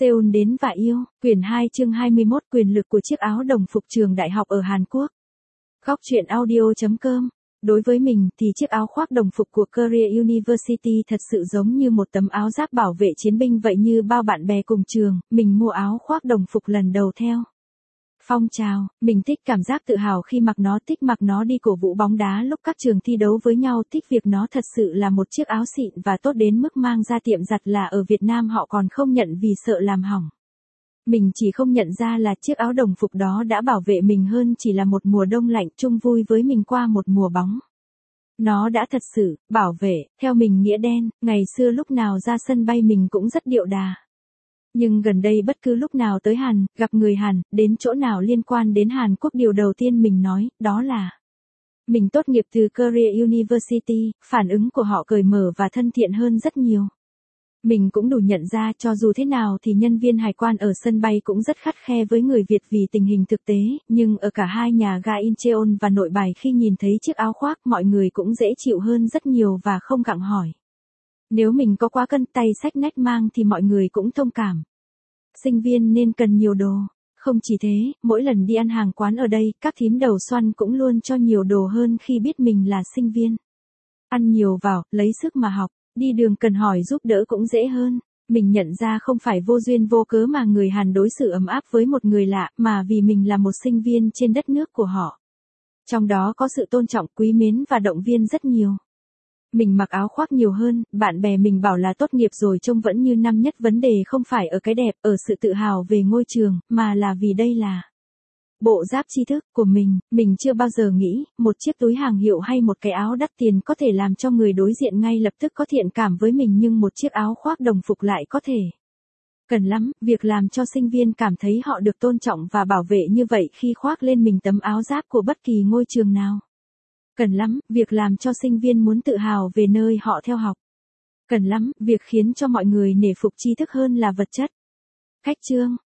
Seoul đến và yêu, quyển 2 chương 21 quyền lực của chiếc áo đồng phục trường đại học ở Hàn Quốc. Góc truyện audio.com. Đối với mình thì chiếc áo khoác đồng phục của Korea University thật sự giống như một tấm áo giáp bảo vệ chiến binh vậy. Như bao bạn bè cùng trường, mình mua áo khoác đồng phục lần đầu theo phong trào. Mình thích cảm giác tự hào khi mặc nó, thích mặc nó đi cổ vũ bóng đá lúc các trường thi đấu với nhau, thích việc nó thật sự là một chiếc áo xịn và tốt đến mức mang ra tiệm giặt là ở Việt Nam họ còn không nhận vì sợ làm hỏng. Mình chỉ không nhận ra là chiếc áo đồng phục đó đã bảo vệ mình hơn chỉ là một mùa đông lạnh chung vui với mình qua một mùa bóng. Nó đã thật sự bảo vệ, theo mình nghĩa đen. Ngày xưa lúc nào ra sân bay mình cũng rất điệu đà. Nhưng gần đây bất cứ lúc nào tới Hàn, gặp người Hàn, đến chỗ nào liên quan đến Hàn Quốc, điều đầu tiên mình nói, đó là mình tốt nghiệp từ Korea University. Phản ứng của họ cởi mở và thân thiện hơn rất nhiều. Mình cũng đủ nhận ra cho dù thế nào thì nhân viên hải quan ở sân bay cũng rất khắt khe với người Việt vì tình hình thực tế, nhưng ở cả hai nhà ga Incheon và Nội Bài khi nhìn thấy chiếc áo khoác mọi người cũng dễ chịu hơn rất nhiều và không gặng hỏi. Nếu mình có quá cân tay xách nách mang thì mọi người cũng thông cảm. Sinh viên nên cần nhiều đồ. Không chỉ thế, mỗi lần đi ăn hàng quán ở đây, các thím đầu xoăn cũng luôn cho nhiều đồ hơn khi biết mình là sinh viên. Ăn nhiều vào, lấy sức mà học. Đi đường cần hỏi giúp đỡ cũng dễ hơn. Mình nhận ra không phải vô duyên vô cớ mà người Hàn đối xử ấm áp với một người lạ, mà vì mình là một sinh viên trên đất nước của họ. Trong đó có sự tôn trọng, quý mến và động viên rất nhiều. Mình mặc áo khoác nhiều hơn, bạn bè mình bảo là tốt nghiệp rồi trông vẫn như năm nhất. Vấn đề không phải ở cái đẹp, ở sự tự hào về ngôi trường, mà là vì đây là bộ giáp tri thức của mình chưa bao giờ nghĩ, một chiếc túi hàng hiệu hay một cái áo đắt tiền có thể làm cho người đối diện ngay lập tức có thiện cảm với mình, nhưng một chiếc áo khoác đồng phục lại có thể. Cần lắm, việc làm cho sinh viên cảm thấy họ được tôn trọng và bảo vệ như vậy khi khoác lên mình tấm áo giáp của bất kỳ ngôi trường nào. Cần lắm, việc làm cho sinh viên muốn tự hào về nơi họ theo học. Cần lắm, việc khiến cho mọi người nể phục tri thức hơn là vật chất. Cách chương